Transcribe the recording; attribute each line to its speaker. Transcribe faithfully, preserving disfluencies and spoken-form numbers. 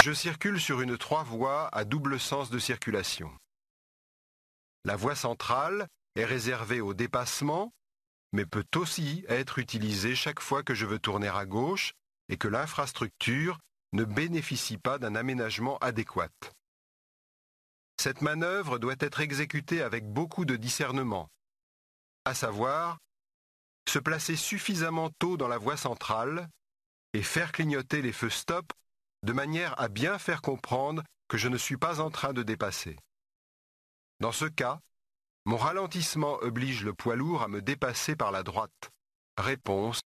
Speaker 1: Je circule sur une trois voies à double sens de circulation. La voie centrale est réservée au dépassement, mais peut aussi être utilisée chaque fois que je veux tourner à gauche et que l'infrastructure ne bénéficie pas d'un aménagement adéquat. Cette manœuvre doit être exécutée avec beaucoup de discernement, à savoir se placer suffisamment tôt dans la voie centrale et faire clignoter les feux stop de manière à bien faire comprendre que je ne suis pas en train de dépasser. Dans ce cas, mon ralentissement oblige le poids lourd à me dépasser par la droite. Réponse